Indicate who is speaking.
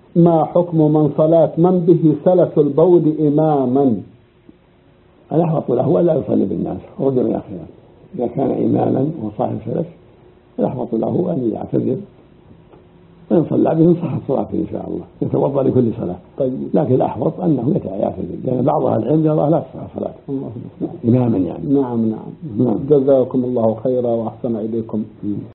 Speaker 1: ما حكم من صلاة من به سلس البول إماما؟
Speaker 2: الأحوط له ألا يصلي بالناس رجل يا أخي، إذا كان إماما وصاحب سلس الأحوط له أن يعتذر وإن صلى بهم صحت صلاته إن شاء الله، يتوضأ لكل صلاة.
Speaker 1: طيب.
Speaker 2: لكن الأحوط أنه يعتذر، لأن بعض أهل العلم يرى لا تصح صلاته إماما يعني.
Speaker 1: نعم. جزاكم الله خيرا وأحسن إليكم.